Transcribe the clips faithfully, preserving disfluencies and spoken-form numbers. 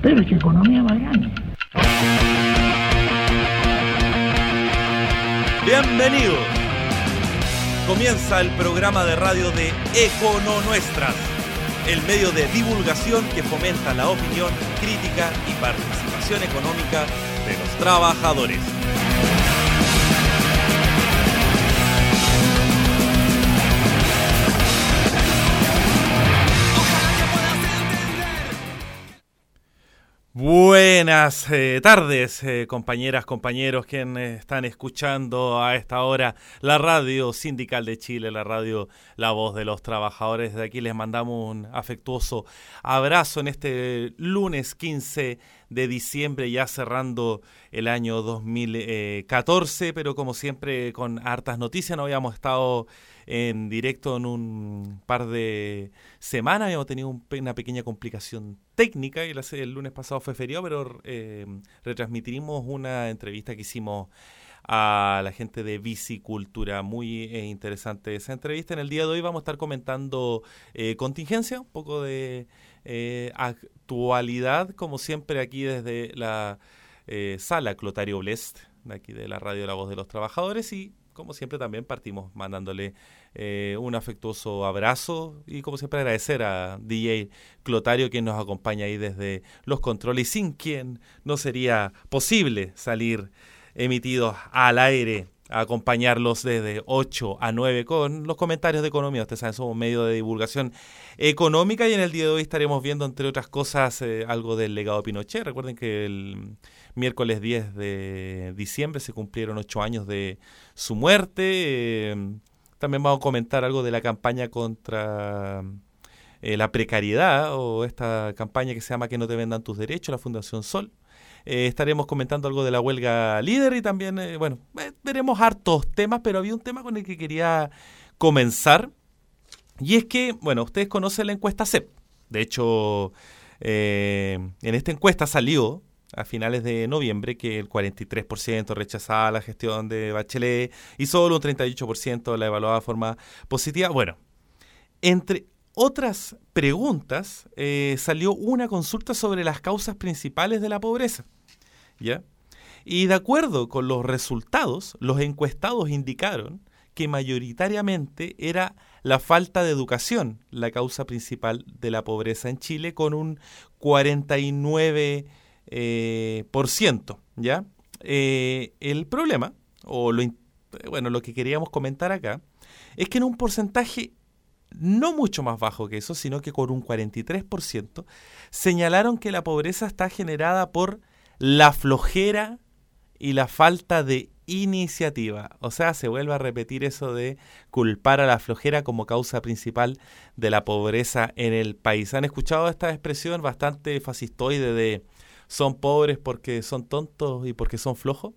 Pero qué economía más grande. Bienvenidos. Comienza el programa de radio de Econo Nuestras, el medio de divulgación que fomenta la opinión, crítica y participación económica de los trabajadores. Buenas eh, tardes, eh, compañeras, compañeros que eh, están escuchando a esta hora la radio sindical de Chile, la radio La Voz de los Trabajadores. Desde aquí les mandamos un afectuoso abrazo en este lunes quince de diciembre, ya cerrando el año dos mil catorce, pero como siempre con hartas noticias. No habíamos estado en directo en un par de semanas, habíamos tenido un, una pequeña complicación técnica y el, el lunes pasado fue feriado, pero eh, retransmitimos una entrevista que hicimos a la gente de Bicicultura. Muy eh, interesante esa entrevista. En el día de hoy vamos a estar comentando eh, contingencia, un poco de eh, actualidad, como siempre aquí desde la eh, sala Clotario Blest, de aquí de la radio La Voz de los Trabajadores, y como siempre también partimos mandándole eh, un afectuoso abrazo y como siempre agradecer a D J Clotario, quien nos acompaña ahí desde los controles, sin quien no sería posible salir emitidos al aire, a acompañarlos desde ocho a nueve con los comentarios de economía. Ustedes saben, somos un medio de divulgación económica y en el día de hoy estaremos viendo, entre otras cosas, eh, algo del legado de Pinochet. Recuerden que el miércoles diez de diciembre se cumplieron ocho años de su muerte. Eh, también vamos a comentar algo de la campaña contra eh, la precariedad, o esta campaña que se llama Que no te vendan tus derechos, la Fundación Sol. Eh, estaremos comentando algo de la huelga líder y también, eh, bueno, eh, veremos hartos temas, pero había un tema con el que quería comenzar, y es que, bueno, ustedes conocen la encuesta C E P. De hecho, eh, en esta encuesta salió a finales de noviembre que el cuarenta y tres por ciento rechazaba la gestión de Bachelet y solo un treinta y ocho por ciento la evaluaba de forma positiva. Bueno, entre otras preguntas, eh, salió una consulta sobre las causas principales de la pobreza, ¿ya? Y de acuerdo con los resultados, los encuestados indicaron que mayoritariamente era la falta de educación la causa principal de la pobreza en Chile, con un cuarenta y nueve por ciento. Eh, por ciento, ¿ya? Eh, el problema, o lo, bueno, lo que queríamos comentar acá, es que en un porcentaje no mucho más bajo que eso, sino que con un cuarenta y tres por ciento, señalaron que la pobreza está generada por la flojera y la falta de iniciativa. O sea, se vuelve a repetir eso de culpar a la flojera como causa principal de la pobreza en el país. ¿Han escuchado esta expresión bastante fascistoide de son pobres porque son tontos y porque son flojos?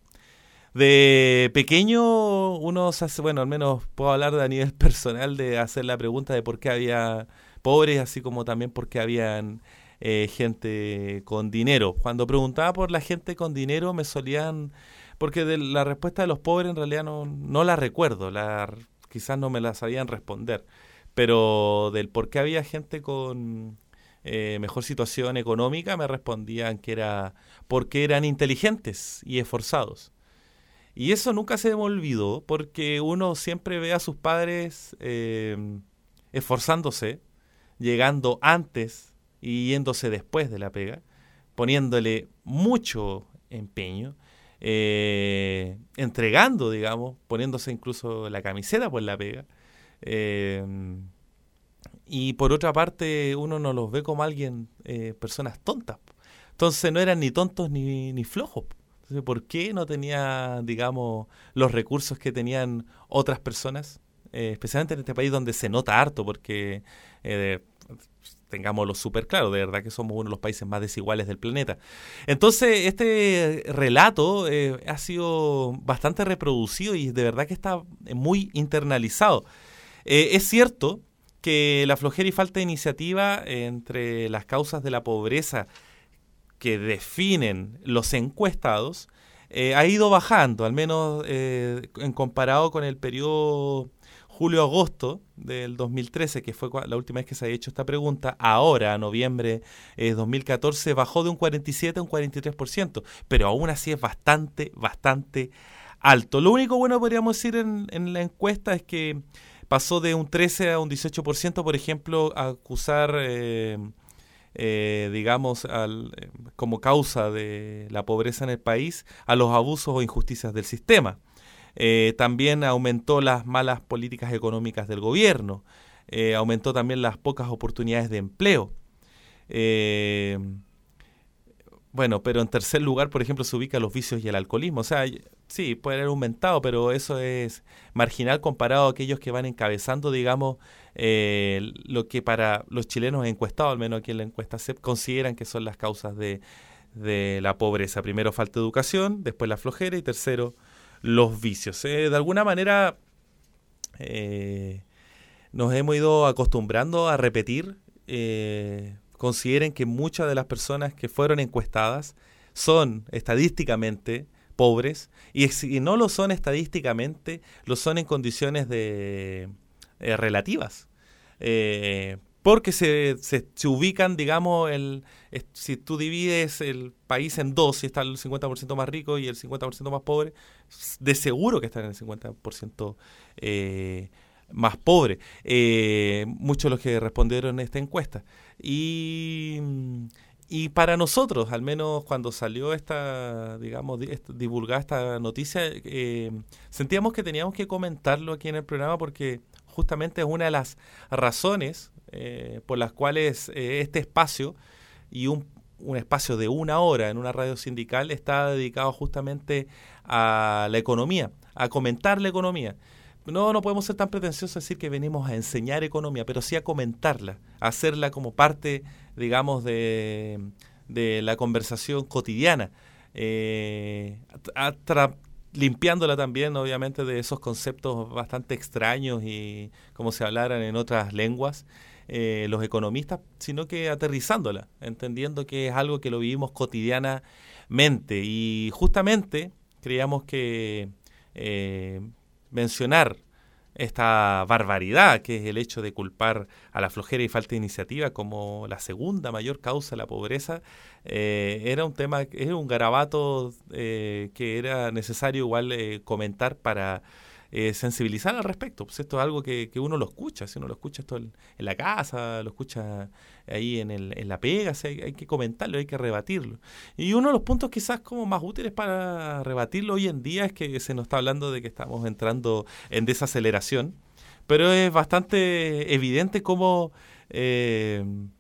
De pequeño uno se hace, bueno, al menos puedo hablar de a nivel personal, de hacer la pregunta de por qué había pobres, así como también por qué habían eh, gente con dinero. Cuando preguntaba por la gente con dinero me solían, porque de la respuesta de los pobres en realidad no, no la recuerdo, la, quizás no me la sabían responder, pero del por qué había gente con eh, mejor situación económica me respondían que era porque eran inteligentes y esforzados. Y eso nunca se me olvidó, porque uno siempre ve a sus padres eh, esforzándose, llegando antes y yéndose después de la pega, poniéndole mucho empeño, eh, entregando, digamos, poniéndose incluso la camiseta por la pega. Eh, y por otra parte, uno no los ve como alguien, eh, personas tontas. Entonces no eran ni tontos ni, ni flojos. Entonces, ¿por qué no tenía, digamos, los recursos que tenían otras personas? Eh, especialmente en este país donde se nota harto, porque eh, tengámoslo súper claro, de verdad que somos uno de los países más desiguales del planeta. Entonces, este relato eh, ha sido bastante reproducido y de verdad que está muy internalizado. Eh, es cierto que la flojera y falta de iniciativa eh, entre las causas de la pobreza que definen los encuestados, eh, ha ido bajando, al menos eh, en comparado con el periodo julio-agosto del dos mil trece, que fue la última vez que se había hecho esta pregunta, ahora, a noviembre de eh, dos mil catorce, bajó de un cuarenta y siete a un cuarenta y tres por ciento, pero aún así es bastante, bastante alto. Lo único bueno podríamos decir en, en la encuesta es que pasó de un trece a un dieciocho por ciento, por ejemplo, a acusar, eh, eh, digamos, al, eh, como causa de la pobreza en el país, a los abusos o injusticias del sistema. Eh, también aumentó las malas políticas económicas del gobierno, eh, aumentó también las pocas oportunidades de empleo. Eh, bueno, pero en tercer lugar, por ejemplo, se ubica los vicios y el alcoholismo. O sea, sí, puede haber aumentado, pero eso es marginal comparado a aquellos que van encabezando, digamos, eh, lo que para los chilenos encuestados, al menos aquí en la encuesta C E P, consideran que son las causas de, de la pobreza. Primero, falta de educación, después la flojera y tercero, los vicios. Eh, de alguna manera eh, nos hemos ido acostumbrando a repetir. Eh, consideren que muchas de las personas que fueron encuestadas son estadísticamente pobres y si no lo son estadísticamente, lo son en condiciones de eh, relativas. Eh, porque se, se, se ubican, digamos, el, es, si tú divides el país en dos, si está el cincuenta por ciento más rico y el cincuenta por ciento más pobre, de seguro que están en el cincuenta por ciento eh, más pobre. Eh, muchos de los que respondieron a esta encuesta. Y, y para nosotros, al menos cuando salió esta, digamos, divulgada esta noticia, eh, sentíamos que teníamos que comentarlo aquí en el programa porque justamente es una de las razones eh, por las cuales eh, este espacio y un, un espacio de una hora en una radio sindical está dedicado justamente a la economía, a comentar la economía. No, no podemos ser tan pretenciosos a decir que venimos a enseñar economía, pero sí a comentarla, a hacerla como parte, digamos, de, de la conversación cotidiana, eh, a, tra- limpiándola también, obviamente, de esos conceptos bastante extraños y como se hablaran en otras lenguas, eh, los economistas, sino que aterrizándola, entendiendo que es algo que lo vivimos cotidianamente. Y justamente creíamos que eh, mencionar esta barbaridad que es el hecho de culpar a la flojera y falta de iniciativa como la segunda mayor causa de la pobreza, eh, era un tema, era un garabato eh, que era necesario igual eh, comentar para eh, sensibilizar al respecto. Pues esto es algo que, que uno lo escucha, si uno lo escucha esto en, en la casa, lo escucha ahí en, el, en la pega, o sea, hay, hay que comentarlo, hay que rebatirlo. Y uno de los puntos quizás como más útiles para rebatirlo hoy en día es que se nos está hablando de que estamos entrando en desaceleración, pero es bastante evidente cómo eh,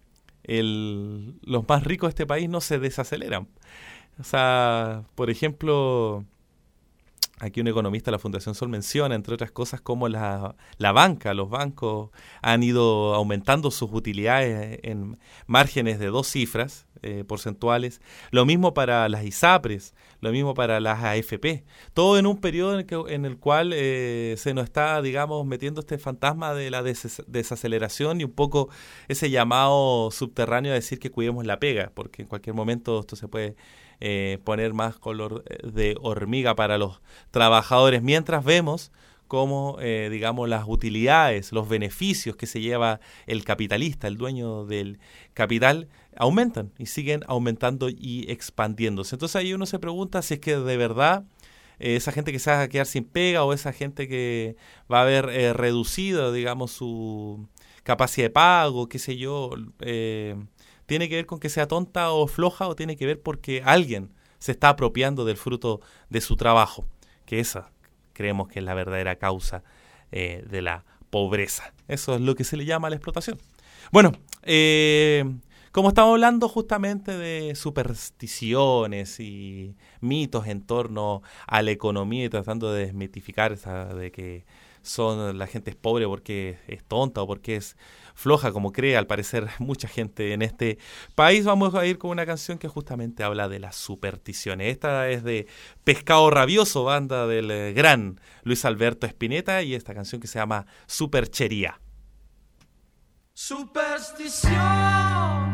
el, los más ricos de este país no se desaceleran. O sea, por ejemplo, aquí un economista de la Fundación Sol menciona, entre otras cosas, cómo la, la banca, los bancos han ido aumentando sus utilidades en márgenes de dos cifras eh, porcentuales. Lo mismo para las ISAPRES, lo mismo para las A F P. Todo en un periodo en el, que, en el cual eh, se nos está, digamos, metiendo este fantasma de la des- desaceleración y un poco ese llamado subterráneo a decir que cuidemos la pega, porque en cualquier momento esto se puede Eh, poner más color de hormiga para los trabajadores, mientras vemos cómo, eh, digamos, las utilidades, los beneficios que se lleva el capitalista, el dueño del capital, aumentan y siguen aumentando y expandiéndose. Entonces ahí uno se pregunta si es que de verdad eh, esa gente que se va a quedar sin pega o esa gente que va a haber eh, reducido, digamos, su capacidad de pago, qué sé yo, eh, ¿tiene que ver con que sea tonta o floja o tiene que ver porque alguien se está apropiando del fruto de su trabajo? Que esa creemos que es la verdadera causa eh, de la pobreza. Eso es lo que se le llama la explotación. Bueno, eh, como estamos hablando justamente de supersticiones y mitos en torno a la economía y tratando de desmitificar esa de que son la gente es pobre porque es tonta o porque es floja, como cree al parecer mucha gente en este país, vamos a ir con una canción que justamente habla de las supersticiones. Esta es de Pescado Rabioso, banda del eh, gran Luis Alberto Spinetta, y esta canción que se llama Superchería. Superstición.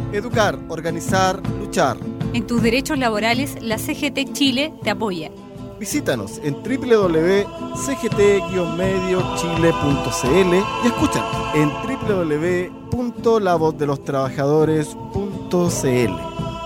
Educar, organizar, luchar. En tus derechos laborales, la C G T Chile te apoya. Visítanos en doble u doble u doble u punto c g t guion medio chile punto c l y escúchanos en doble u doble u doble u punto la voz de los trabajadores punto c l.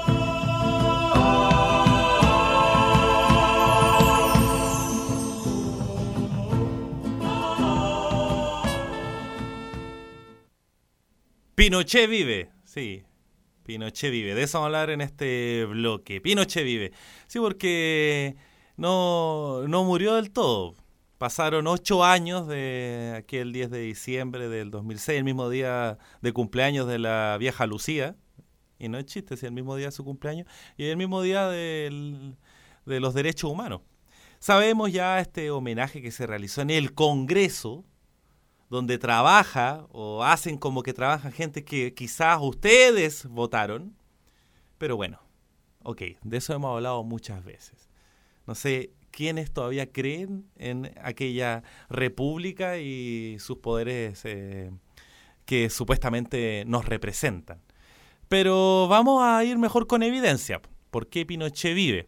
Pinochet vive, sí, Pinochet vive. De eso vamos a hablar en este bloque. Pinochet vive. Sí, porque no, no murió del todo. Pasaron ocho años de aquel diez de diciembre del dos mil seis, el mismo día de cumpleaños de la vieja Lucía. Y no es chiste, si el mismo día de su cumpleaños. Y el mismo día del, de los derechos humanos. Sabemos ya este homenaje que se realizó en el Congreso, donde trabaja o hacen como que trabajan gente que quizás ustedes votaron. Pero bueno, ok, de eso hemos hablado muchas veces. No sé quiénes todavía creen en aquella república y sus poderes eh, que supuestamente nos representan. Pero vamos a ir mejor con evidencia. ¿Por qué Pinochet vive?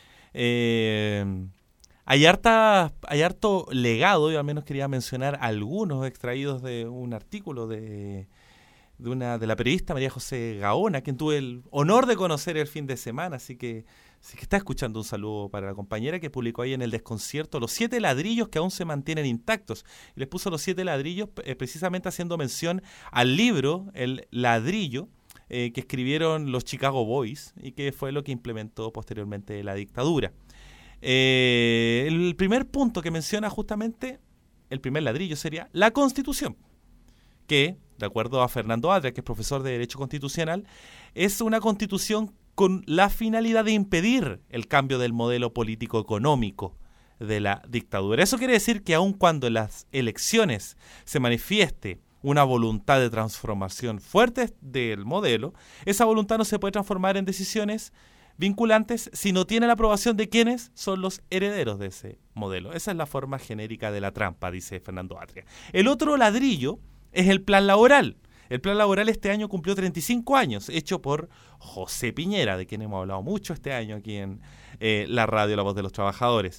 Eh... Hay, harta, hay harto legado, yo al menos quería mencionar algunos extraídos de un artículo de, de, una, de la periodista María José Gaona, quien tuve el honor de conocer el fin de semana, así que si que está escuchando, un saludo para la compañera que publicó ahí en El Desconcierto los siete ladrillos que aún se mantienen intactos. Y les puso los siete ladrillos eh, precisamente haciendo mención al libro El Ladrillo, eh, que escribieron los Chicago Boys y que fue lo que implementó posteriormente la dictadura. Eh, el primer punto que menciona justamente, el primer ladrillo sería la Constitución, que, de acuerdo a Fernando Atria, que es profesor de Derecho Constitucional, es una constitución con la finalidad de impedir el cambio del modelo político-económico de la dictadura. Eso quiere decir que aun cuando en las elecciones se manifieste una voluntad de transformación fuerte del modelo, esa voluntad no se puede transformar en decisiones vinculantes si no tiene la aprobación de quienes son los herederos de ese modelo. Esa es la forma genérica de la trampa, dice Fernando Atria. El otro ladrillo es el plan laboral. El plan laboral este año cumplió treinta y cinco años, hecho por José Piñera, de quien hemos hablado mucho este año aquí en eh, la radio La Voz de los Trabajadores.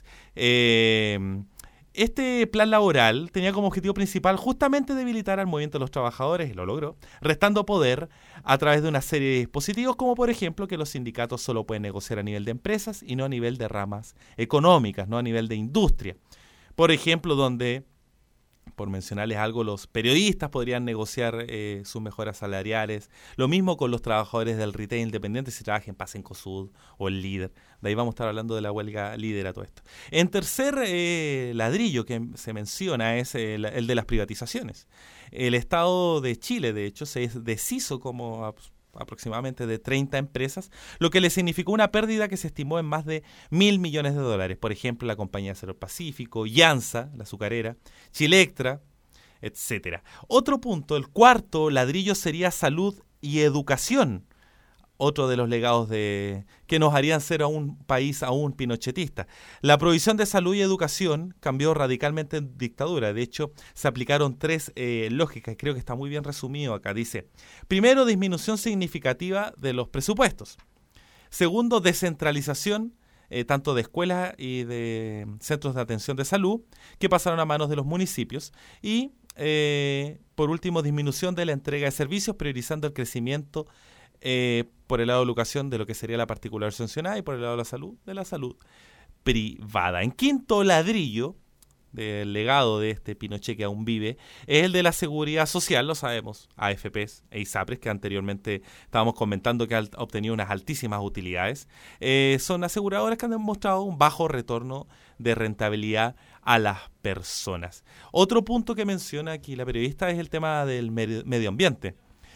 Eh, Este plan laboral tenía como objetivo principal justamente debilitar al movimiento de los trabajadores, y lo logró, restando poder a través de una serie de dispositivos, como por ejemplo que los sindicatos solo pueden negociar a nivel de empresas y no a nivel de ramas económicas, no a nivel de industria. Por ejemplo, donde, por mencionarles algo, los periodistas podrían negociar eh, sus mejoras salariales, lo mismo con los trabajadores del retail independiente si trabajan en Pasencosud o el Líder. De ahí vamos a estar hablando de la huelga Líder a todo esto. En tercer eh, ladrillo que se menciona es el, el de las privatizaciones. El Estado de Chile, de hecho, se deshizo como aproximadamente de treinta empresas, lo que le significó una pérdida que se estimó en más de mil millones de dólares. Por ejemplo, la compañía Acero Pacífico, Yansa, la azucarera, Chilectra, etcétera. Otro punto, el cuarto ladrillo sería salud y educación. Otro de los legados de que nos harían ser a un país aún pinochetista. La provisión de salud y educación cambió radicalmente en dictadura. De hecho, se aplicaron tres eh, lógicas. Creo que está muy bien resumido acá. Dice, primero, disminución significativa de los presupuestos. Segundo, descentralización eh, tanto de escuelas y de centros de atención de salud que pasaron a manos de los municipios. Y, eh, por último, disminución de la entrega de servicios, priorizando el crecimiento Eh, por el lado de la educación de lo que sería la particular sancionada y por el lado de la salud, de la salud privada. En quinto ladrillo del legado de este Pinochet que aún vive es el de la seguridad social, lo sabemos, A F Pes e ISAPRES, que anteriormente estábamos comentando que han obtenido unas altísimas utilidades. Eh, son aseguradoras que han demostrado un bajo retorno de rentabilidad a las personas. Otro punto que menciona aquí la periodista es el tema del medio ambiente.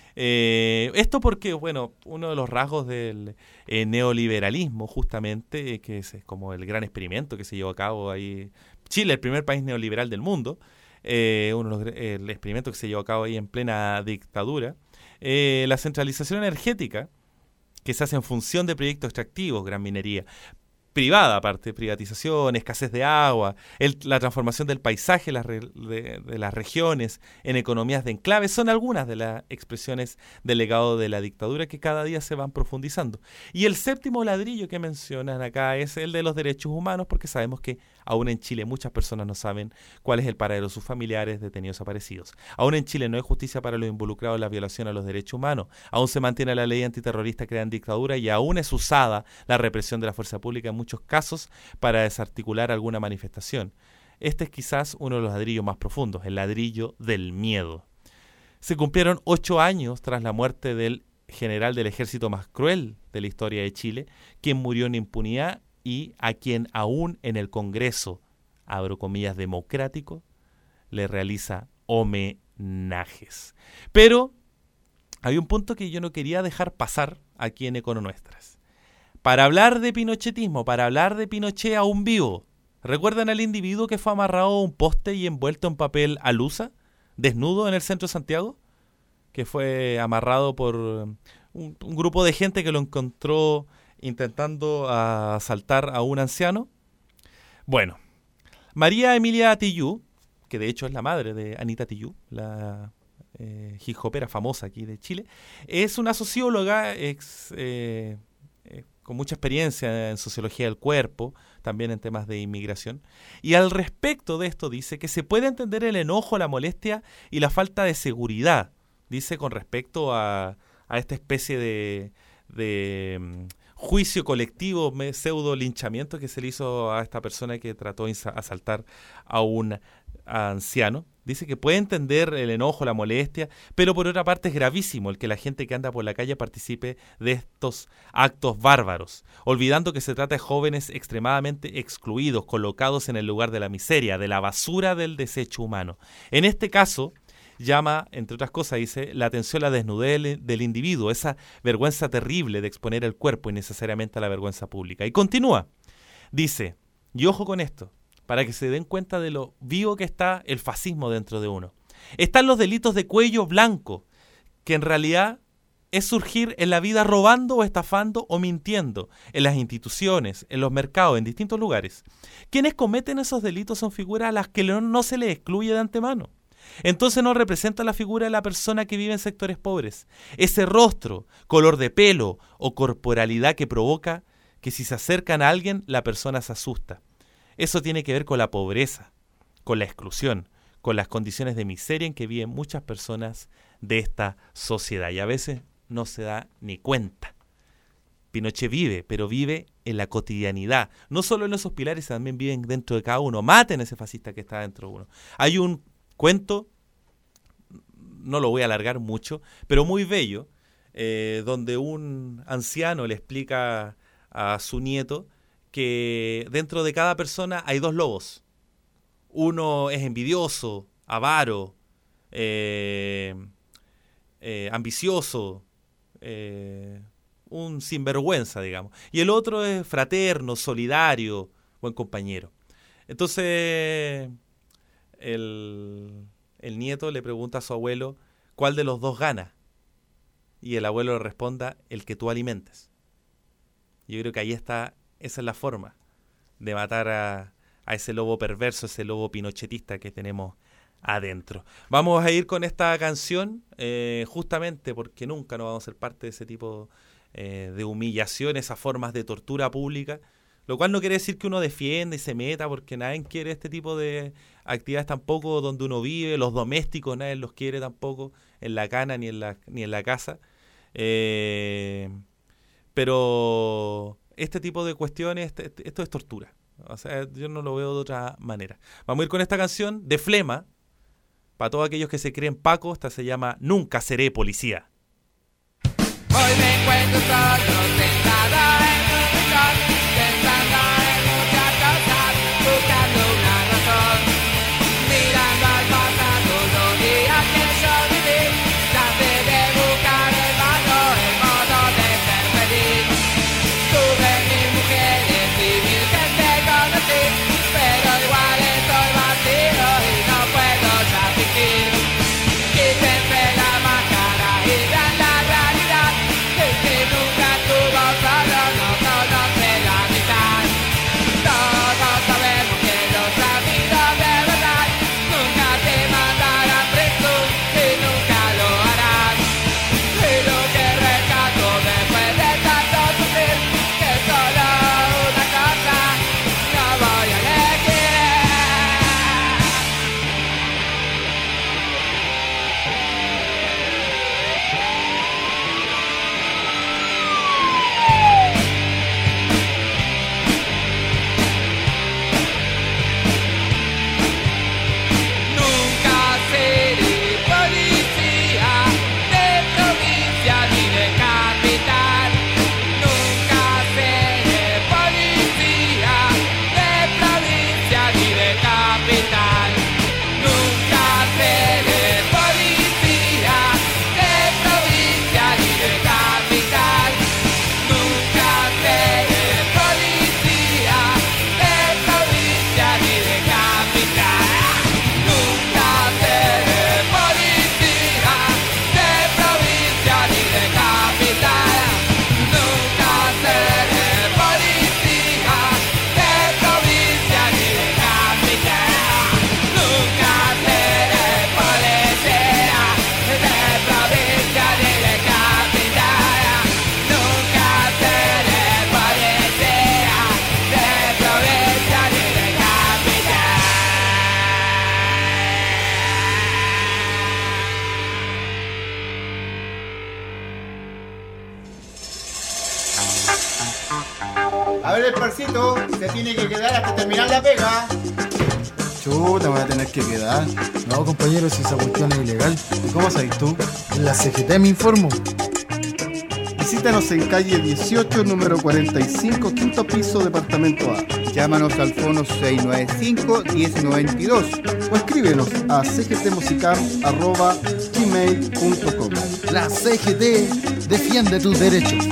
Eh, esto porque, bueno, uno de los rasgos del eh, neoliberalismo, justamente, eh, que es, es como el gran experimento que se llevó a cabo ahí. Chile, el primer país neoliberal del mundo, eh, uno de los, eh, el experimento que se llevó a cabo ahí en plena dictadura. Eh, la centralización energética, que se hace en función de proyectos extractivos, gran minería, privada aparte, privatización, escasez de agua, el, la transformación del paisaje las re, de, de las regiones en economías de enclave, son algunas de las expresiones del legado de la dictadura que cada día se van profundizando. Y el séptimo ladrillo que mencionan acá es el de los derechos humanos, porque sabemos que aún en Chile muchas personas no saben cuál es el paradero de sus familiares detenidos desaparecidos. Aún en Chile no hay justicia para los involucrados en la violación a los derechos humanos, aún se mantiene la ley antiterrorista creada en dictadura y aún es usada la represión de la fuerza pública en muchos casos para desarticular alguna manifestación. Este es quizás uno de los ladrillos más profundos, el ladrillo del miedo. Se cumplieron ocho años tras la muerte del general del ejército más cruel de la historia de Chile, quien murió en impunidad y a quien aún en el Congreso, abro comillas, democrático, le realiza homenajes. Pero hay un punto que yo no quería dejar pasar aquí en Econo Nuestras. Para hablar de pinochetismo, para hablar de Pinochet aún vivo, ¿recuerdan al individuo que fue amarrado a un poste y envuelto en papel alusa, desnudo en el centro de Santiago? Que fue amarrado por un, un grupo de gente que lo encontró intentando asaltar a un anciano. Bueno, María Emilia Tijoux, que de hecho es la madre de Anita Tijoux, la eh, hip hopera famosa aquí de Chile, es una socióloga ex, eh, eh, con mucha experiencia en sociología del cuerpo, también en temas de inmigración, y al respecto de esto dice que se puede entender el enojo, la molestia y la falta de seguridad, dice con respecto a, a esta especie de, de um, juicio colectivo, pseudo linchamiento que se le hizo a esta persona que trató de asaltar a un anciano. Dice que puede entender el enojo, la molestia, pero por otra parte es gravísimo el que la gente que anda por la calle participe de estos actos bárbaros, olvidando que se trata de jóvenes extremadamente excluidos, colocados en el lugar de la miseria, de la basura del desecho humano. En este caso, llama, entre otras cosas, dice, la atención a la desnudez del, del individuo, esa vergüenza terrible de exponer el cuerpo innecesariamente a la vergüenza pública. Y continúa, dice, y ojo con esto, para que se den cuenta de lo vivo que está el fascismo dentro de uno. Están los delitos de cuello blanco, que en realidad es surgir en la vida robando o estafando o mintiendo, en las instituciones, en los mercados, en distintos lugares. Quienes cometen esos delitos son figuras a las que no, no se les excluye de antemano. Entonces no representa la figura de la persona que vive en sectores pobres. Ese rostro, color de pelo o corporalidad que provoca que si se acercan a alguien, la persona se asusta. Eso tiene que ver con la pobreza, con la exclusión, con las condiciones de miseria en que viven muchas personas de esta sociedad. Y a veces no se da ni cuenta. Pinochet vive, pero vive en la cotidianidad. No solo en esos pilares, también viven dentro de cada uno. Maten a ese fascista que está dentro de uno. Hay un cuento, no lo voy a alargar mucho, pero muy bello, eh, donde un anciano le explica a su nieto que dentro de cada persona hay dos lobos. Uno es envidioso, avaro, eh, eh, ambicioso, eh, un sinvergüenza, digamos. Y el otro es fraterno, solidario, buen compañero. Entonces, el, el nieto le pregunta a su abuelo, ¿cuál de los dos gana? Y el abuelo le responda, el que tú alimentes. Yo creo que ahí está. Esa es la forma de matar a, a ese lobo perverso, ese lobo pinochetista que tenemos adentro. Vamos a ir con esta canción, eh, justamente porque nunca nos vamos a ser parte de ese tipo eh, de humillación, esas formas de tortura pública, lo cual no quiere decir que uno defienda y se meta, porque nadie quiere este tipo de actividades tampoco donde uno vive, los domésticos nadie los quiere tampoco, en la cana ni en la, ni en la casa. Eh, pero... Este tipo de cuestiones, esto es tortura. O sea, yo no lo veo de otra manera. Vamos a ir con esta canción de Flema. Para todos aquellos que se creen Paco, esta se llama Nunca seré policía. Hoy me encuentro solo, sentado en un rincón, pensando en muchas cosas, buscando una razón. Mirando al pasado, los días que yo viví, traté de buscar el valor, el modo de ser feliz. Tuve mil mujeres y mil gente conocí, pero igual estoy vacío y no puedo ya fingir. Quítense la máscara y vean la realidad, de que nunca tuvo A ver el parcito, se tiene que quedar hasta terminar la pega. Chuta, me voy a tener que quedar. No, compañero, si esa cuestión es ilegal. ¿Y cómo sabes tú? En la C G T me informo. Visítanos en calle dieciocho, número cuarenta y cinco, quinto piso, departamento A. Llámanos al fono seis nueve cinco, uno cero nueve dos. O escríbenos a c g t musicam arroba gmail punto com. La C G T defiende tus derechos.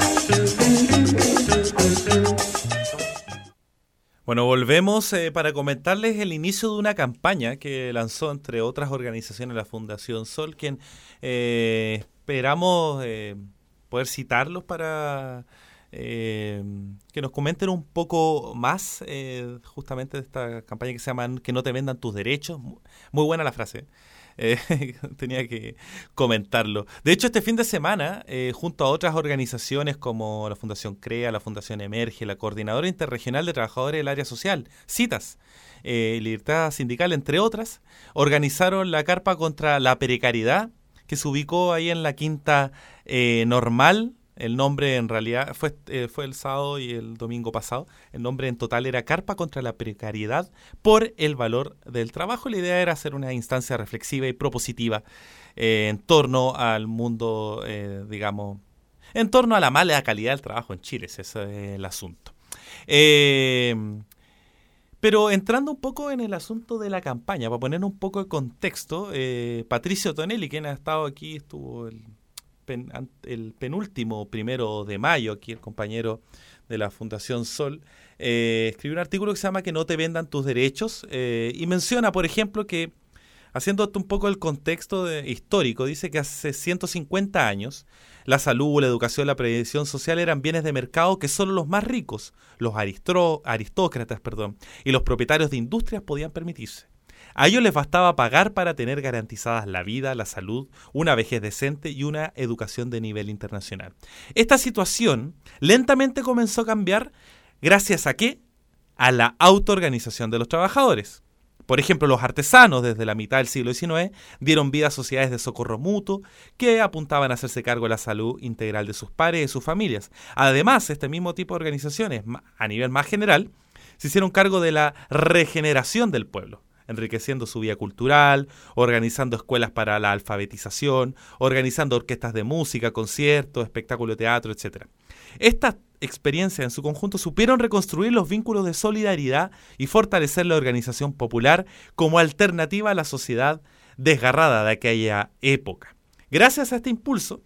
Bueno, volvemos eh, para comentarles el inicio de una campaña que lanzó, entre otras organizaciones, la Fundación Sol, quien eh, esperamos eh, poder citarlos para eh, que nos comenten un poco más eh, justamente de esta campaña que se llama Que no te vendan tus derechos. Muy buena la frase. Eh, tenía que comentarlo. De hecho, este fin de semana, eh, junto a otras organizaciones como la Fundación CREA, la Fundación Emerge, la Coordinadora Interregional de Trabajadores del Área Social, CITAS, eh, Libertad Sindical, entre otras, organizaron la carpa contra la precariedad, que se ubicó ahí en la Quinta eh, Normal. El nombre en realidad fue, eh, fue el sábado y el domingo pasado. El nombre en total era Carpa contra la Precariedad por el Valor del Trabajo. La idea era hacer una instancia reflexiva y propositiva eh, en torno al mundo, eh, digamos, en torno a la mala calidad del trabajo en Chile. Ese es el asunto. Eh, pero entrando un poco en el asunto de la campaña, para poner un poco de contexto, eh, Patricio Tonelli, quien ha estado aquí, estuvo el... el penúltimo primero de mayo, aquí el compañero de la Fundación Sol, eh, escribió un artículo que se llama Que no te vendan tus derechos, eh, y menciona, por ejemplo, que, haciendo un poco el contexto de, histórico, dice que hace ciento cincuenta años la salud, la educación, la previsión social eran bienes de mercado que solo los más ricos, los aristro, aristócratas perdón, y los propietarios de industrias podían permitirse. A ellos les bastaba pagar para tener garantizadas la vida, la salud, una vejez decente y una educación de nivel internacional. Esta situación lentamente comenzó a cambiar gracias a ¿qué? A la autoorganización de los trabajadores. Por ejemplo, los artesanos desde la mitad del siglo diecinueve dieron vida a sociedades de socorro mutuo que apuntaban a hacerse cargo de la salud integral de sus pares y de sus familias. Además, este mismo tipo de organizaciones, a nivel más general, se hicieron cargo de la regeneración del pueblo, enriqueciendo su vida cultural, organizando escuelas para la alfabetización, organizando orquestas de música, conciertos, espectáculos de teatro, etcétera. Estas experiencias en su conjunto supieron reconstruir los vínculos de solidaridad y fortalecer la organización popular como alternativa a la sociedad desgarrada de aquella época. Gracias a este impulso,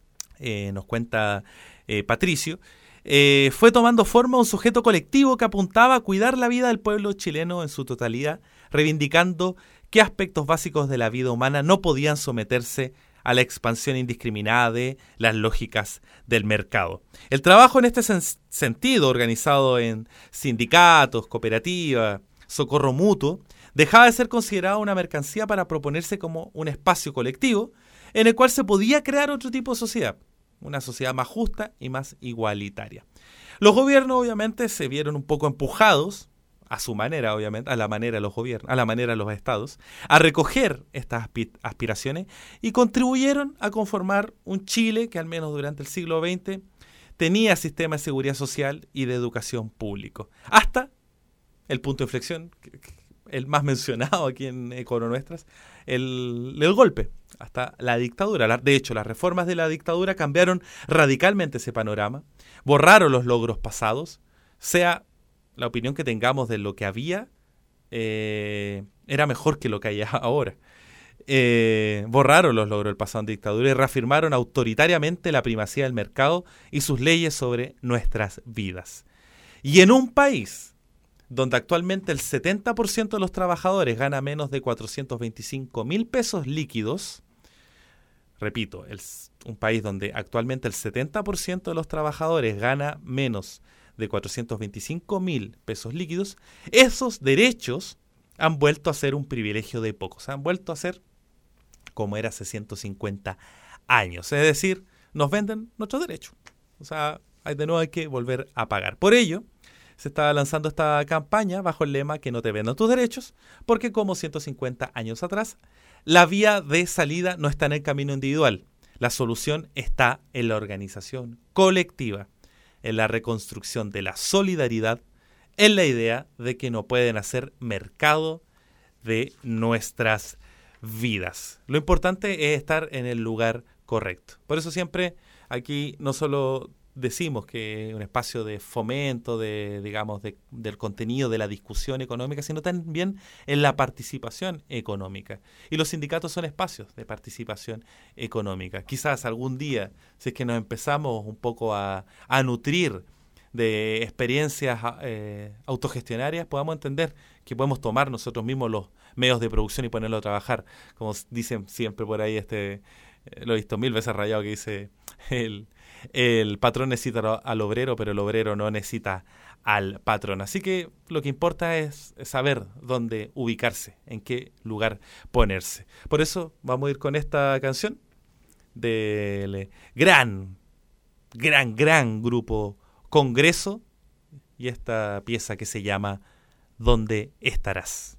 eh, nos cuenta eh, Patricio, eh, fue tomando forma un sujeto colectivo que apuntaba a cuidar la vida del pueblo chileno en su totalidad, reivindicando qué aspectos básicos de la vida humana no podían someterse a la expansión indiscriminada de las lógicas del mercado. El trabajo en este sen- sentido, organizado en sindicatos, cooperativas, socorro mutuo, dejaba de ser considerado una mercancía para proponerse como un espacio colectivo en el cual se podía crear otro tipo de sociedad, una sociedad más justa y más igualitaria. Los gobiernos obviamente se vieron un poco empujados, a su manera obviamente, a la manera de los gobiernos, a la manera de los estados, a recoger estas aspi- aspiraciones y contribuyeron a conformar un Chile que al menos durante el siglo veinte tenía sistema de seguridad social y de educación público. Hasta el punto de inflexión, el más mencionado aquí en Econo Nuestras, el, el golpe, hasta la dictadura. De hecho, las reformas de la dictadura cambiaron radicalmente ese panorama, borraron los logros pasados, sea la opinión que tengamos de lo que había, eh, era mejor que lo que hay ahora. Eh, borraron los logros del pasado en dictadura y reafirmaron autoritariamente la primacía del mercado y sus leyes sobre nuestras vidas. Y en un país donde actualmente el setenta por ciento de los trabajadores gana menos de cuatrocientos veinticinco mil pesos líquidos, repito, el, un país donde actualmente el setenta por ciento de los trabajadores gana menos de cuatrocientos veinticinco mil pesos líquidos, esos derechos han vuelto a ser un privilegio de pocos, han vuelto a ser como era hace ciento cincuenta años, es decir, nos venden nuestros derechos, o sea, de nuevo hay que volver a pagar. Por ello, se está lanzando esta campaña bajo el lema Que no te vendan tus derechos, porque como ciento cincuenta años atrás, la vía de salida no está en el camino individual, la solución está en la organización colectiva. en la reconstrucción de la solidaridad, en la idea de que no pueden hacer mercado de nuestras vidas. Lo importante es estar en el lugar correcto. Por eso siempre aquí no solo decimos que un espacio de fomento, de digamos, de, del contenido de la discusión económica, sino también en la participación económica. Y los sindicatos son espacios de participación económica. Quizás algún día, si es que nos empezamos un poco a, a nutrir de experiencias eh, autogestionarias, podamos entender que podemos tomar nosotros mismos los medios de producción y ponerlo a trabajar. Como dicen siempre por ahí, este eh, lo he visto mil veces rayado, que dice el, el patrón necesita al obrero, pero el obrero no necesita al patrón. Así que lo que importa es saber dónde ubicarse, en qué lugar ponerse. Por eso vamos a ir con esta canción del gran, gran, gran grupo Congreso y esta pieza que se llama ¿Dónde estarás?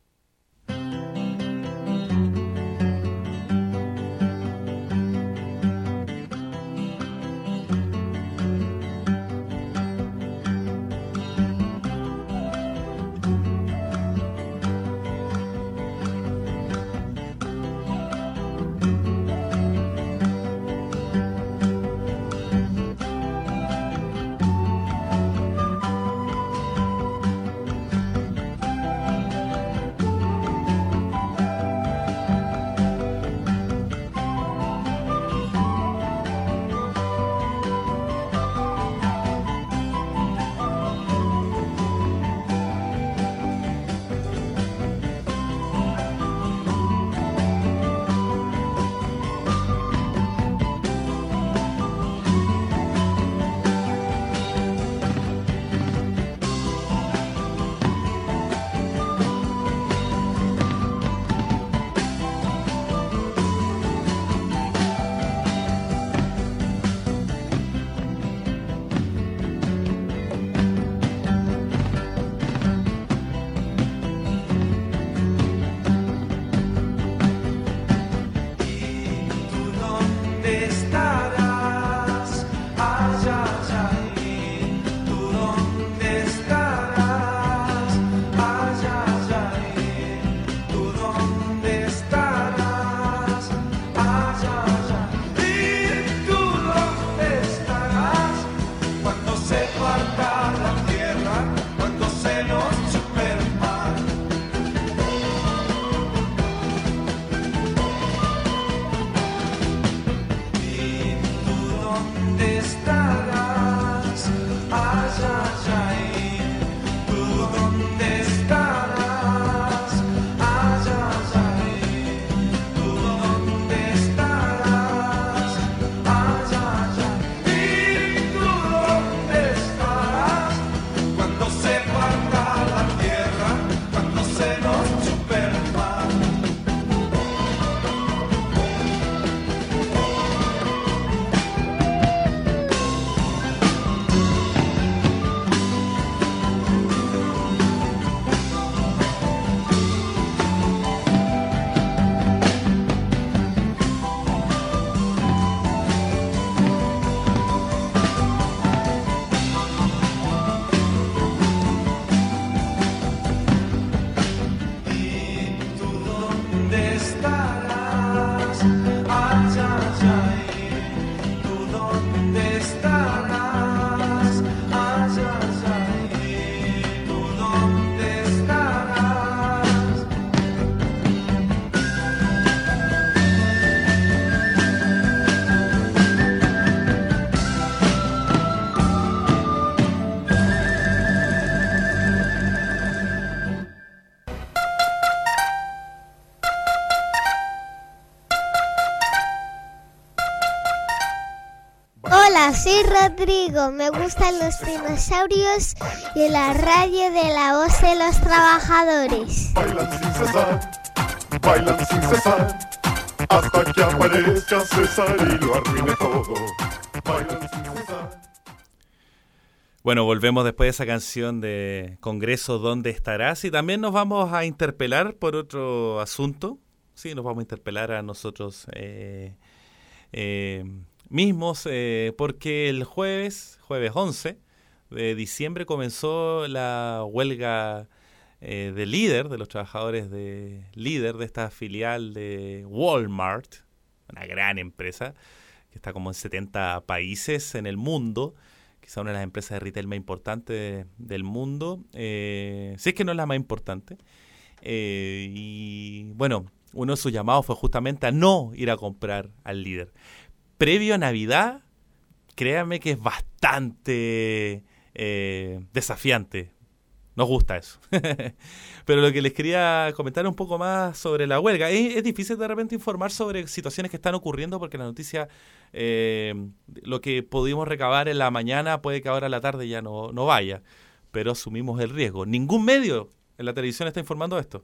Hola, soy Rodrigo, me gustan los dinosaurios y la radio de la voz de los trabajadores. Bailan sin cesar, bailan sin cesar, hasta que aparezca César y lo arruine todo. Bailan sin cesar. Bueno, volvemos después de esa canción de Congreso, ¿dónde estarás? Y también nos vamos a interpelar por otro asunto. Sí, nos vamos a interpelar a nosotros eh, eh, mismos, eh, porque el jueves, jueves once de diciembre comenzó la huelga eh, de Líder, de los trabajadores de Líder, de esta filial de Walmart, una gran empresa que está como en setenta países en el mundo, quizá una de las empresas de retail más importantes del mundo, eh, si es que no es la más importante. Eh, y bueno, uno de sus llamados fue justamente a no ir a comprar al Líder. Previo a Navidad, créanme que es bastante eh, desafiante. Nos gusta eso. Pero lo que les quería comentar un poco más sobre la huelga. Es, es difícil de repente informar sobre situaciones que están ocurriendo porque la noticia, eh, lo que pudimos recabar en la mañana puede que ahora a la tarde ya no, no vaya. Pero asumimos el riesgo. Ningún medio en la televisión está informando esto.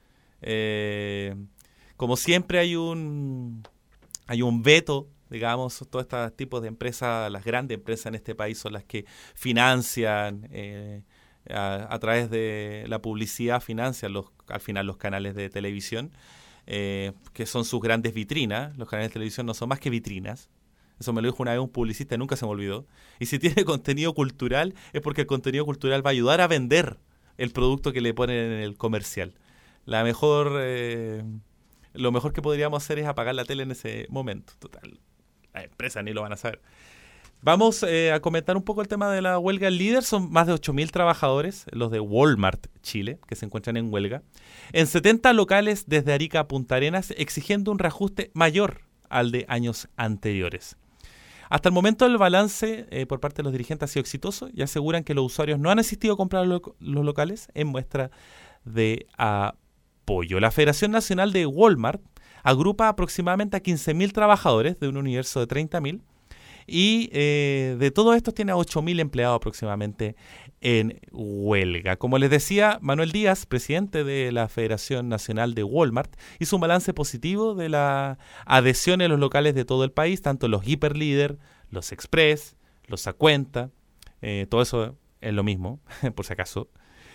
Eh, como siempre hay un, hay un veto, digamos, todos estos tipos de empresas, las grandes empresas en este país son las que financian... Eh, A, a través de la publicidad financian los, al final los canales de televisión, eh, que son sus grandes vitrinas. Los canales de televisión no son más que vitrinas. Eso me lo dijo una vez un publicista y nunca se me olvidó. Y si tiene contenido cultural es porque el contenido cultural va a ayudar a vender el producto que le ponen en el comercial. La mejor, eh, lo mejor que podríamos hacer es apagar la tele en ese momento. Total, las empresas ni lo van a saber. Vamos eh, a comentar un poco el tema de la huelga Líder. Son más de ocho mil trabajadores, los de Walmart Chile, que se encuentran en huelga, en setenta locales desde Arica a Punta Arenas, exigiendo un reajuste mayor al de años anteriores. Hasta el momento el balance eh, por parte de los dirigentes ha sido exitoso y aseguran que los usuarios no han asistido a comprar lo- los locales en muestra de apoyo. La Federación Nacional de Walmart agrupa aproximadamente a quince mil trabajadores de un universo de treinta mil. Y eh, de todos estos tiene a ocho mil empleados aproximadamente en huelga. Como les decía, Manuel Díaz, presidente de la Federación Nacional de Walmart, hizo un balance positivo de la adhesión en los locales de todo el país, tanto los Hiperlíder, los Express, los Acuenta, eh, todo eso es lo mismo, por si acaso.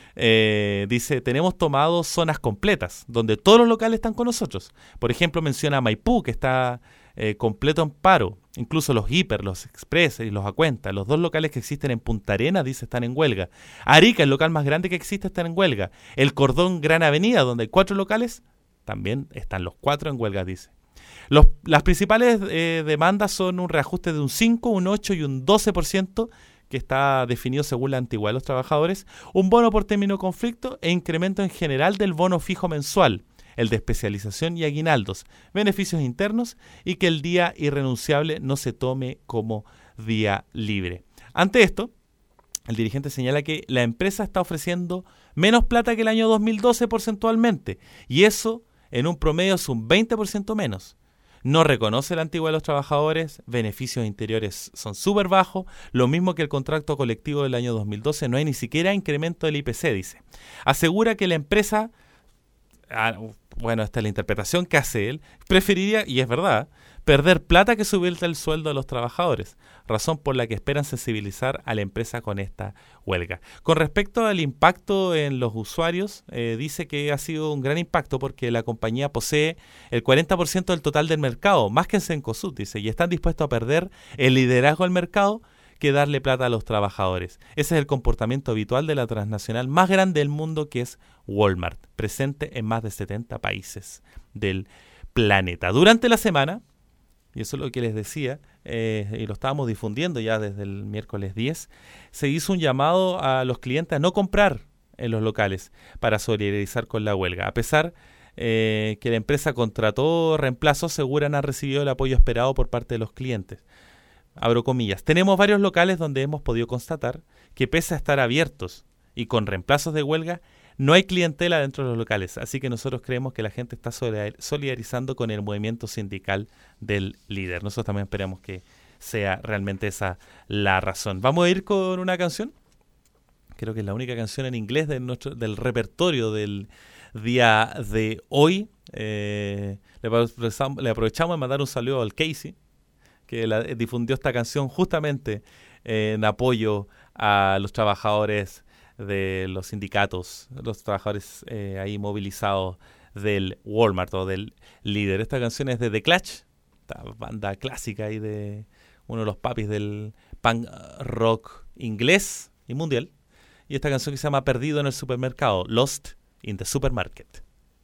Eh, dice, tenemos tomado zonas completas, donde todos los locales están con nosotros. Por ejemplo, menciona Maipú, que está eh, completo en paro. Incluso los Hiper, los Express y los Acuenta, los dos locales que existen en Punta Arenas, dice, están en huelga. Arica, el local más grande que existe, está en huelga. El Cordón Gran Avenida, donde hay cuatro locales, también están los cuatro en huelga, dice. Los, las principales eh, demandas son un reajuste de un cinco, un ocho y un doce por ciento, que está definido según la antigüedad de los trabajadores, un bono por término de conflicto e incremento en general del bono fijo mensual, el de especialización y aguinaldos, beneficios internos y que el día irrenunciable no se tome como día libre. Ante esto, el dirigente señala que la empresa está ofreciendo menos plata que el año dos mil doce porcentualmente, y eso en un promedio es un veinte por ciento menos. No reconoce la antigüedad de los trabajadores, beneficios interiores son súper bajos, lo mismo que el contrato colectivo del año dos mil doce, no hay ni siquiera incremento del I P C, dice. Asegura que la empresa, ah, bueno, esta es la interpretación que hace él, preferiría, y es verdad, perder plata que subirle el sueldo a los trabajadores, razón por la que esperan sensibilizar a la empresa con esta huelga. Con respecto al impacto en los usuarios, eh, dice que ha sido un gran impacto porque la compañía posee el cuarenta por ciento del total del mercado, más que en Cencosud, dice, y están dispuestos a perder el liderazgo del mercado que darle plata a los trabajadores. Ese es el comportamiento habitual de la transnacional más grande del mundo, que es Walmart, presente en más de setenta países del planeta. Durante la semana, y eso es lo que les decía, eh, y lo estábamos difundiendo ya desde el miércoles diez, se hizo un llamado a los clientes a no comprar en los locales para solidarizar con la huelga. A pesar eh, que la empresa contrató reemplazos, aseguran han recibido el apoyo esperado por parte de los clientes. Abro comillas, tenemos varios locales donde hemos podido constatar que pese a estar abiertos y con reemplazos de huelga, no hay clientela dentro de los locales, así que nosotros creemos que la gente está solidarizando con el movimiento sindical del Líder. Nosotros también esperamos que sea realmente esa la razón. Vamos a ir con una canción, creo que es la única canción en inglés de nuestro, del repertorio del día de hoy. Eh, le, le aprovechamos de mandar un saludo al Casey, que la, difundió esta canción justamente eh, en apoyo a los trabajadores de los sindicatos, los trabajadores eh, ahí movilizados del Walmart o del Líder. Esta canción es de The Clash, esta banda clásica ahí de, uno de los papis del punk rock inglés y mundial. Y esta canción que se llama Perdido en el Supermercado, Lost in the Supermarket.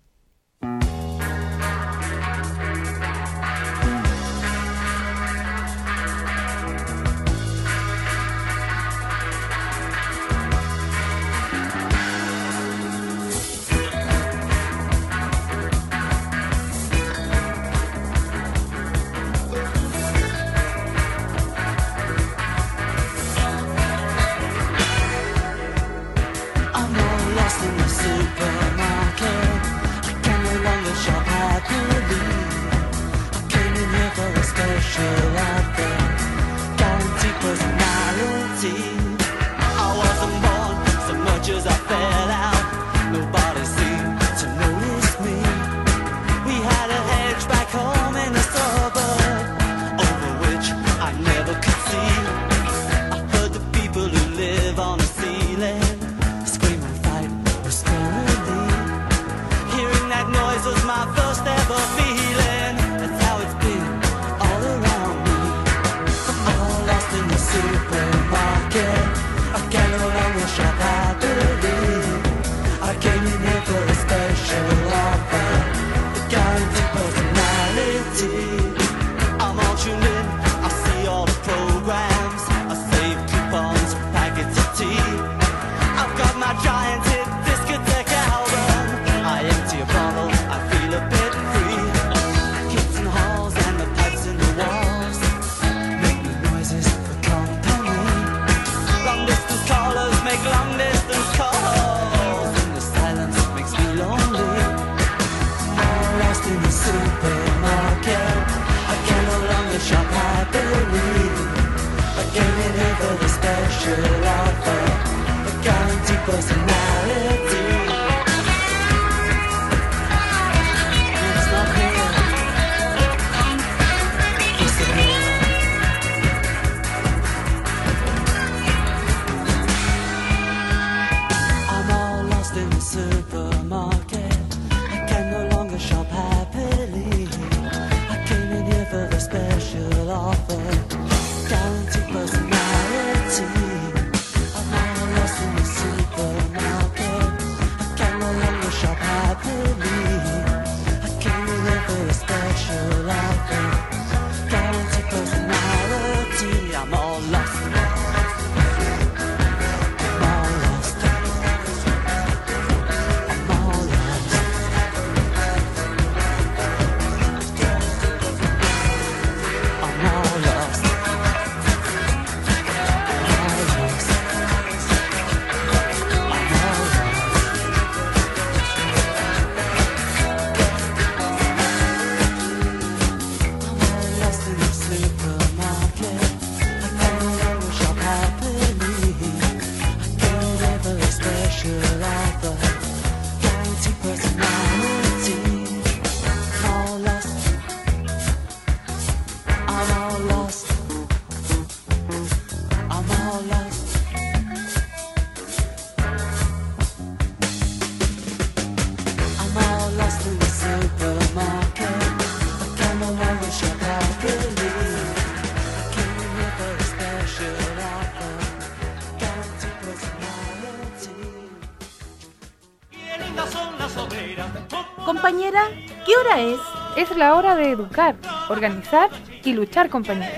Compañera, ¿qué hora es? Es la hora de educar, organizar y luchar, compañera.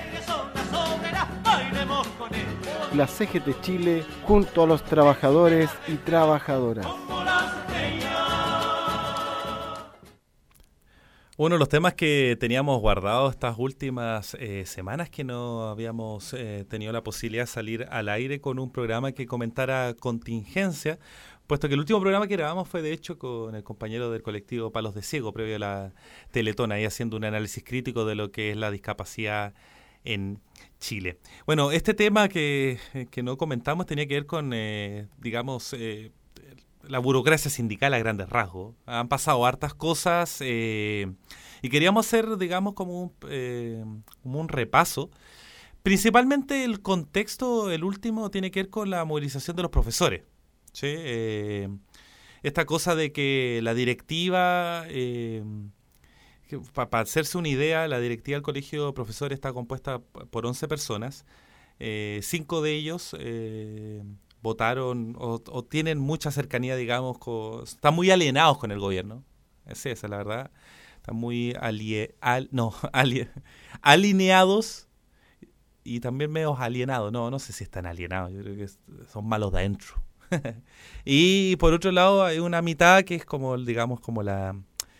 La C G T Chile junto a los trabajadores y trabajadoras. Uno de los temas que teníamos guardados estas últimas eh, semanas que no habíamos eh, tenido la posibilidad de salir al aire con un programa que comentara contingencia, puesto que el último programa que grabamos fue de hecho con el compañero del colectivo Palos de Ciego, previo a la Teletón, ahí haciendo un análisis crítico de lo que es la discapacidad en Chile. Bueno, este tema que, que no comentamos tenía que ver con, eh, digamos, eh, la burocracia sindical a grandes rasgos. Han pasado hartas cosas eh, y queríamos hacer, digamos, como un, eh, como un repaso. Principalmente el contexto, el último, tiene que ver con la movilización de los profesores. ¿Sí? Eh, esta cosa de que la directiva eh, para pa hacerse una idea, la directiva del Colegio de Profesores está compuesta por once personas. Eh, cinco de ellos eh, votaron o, o tienen mucha cercanía, digamos, con, están muy alienados con el gobierno. Es esa, la verdad. Están muy alie, al, no, alie, alineados y también medio alienados. No, no sé si están alienados. Yo creo que son malos de adentro. Y por otro lado hay una mitad que es como, digamos, como la,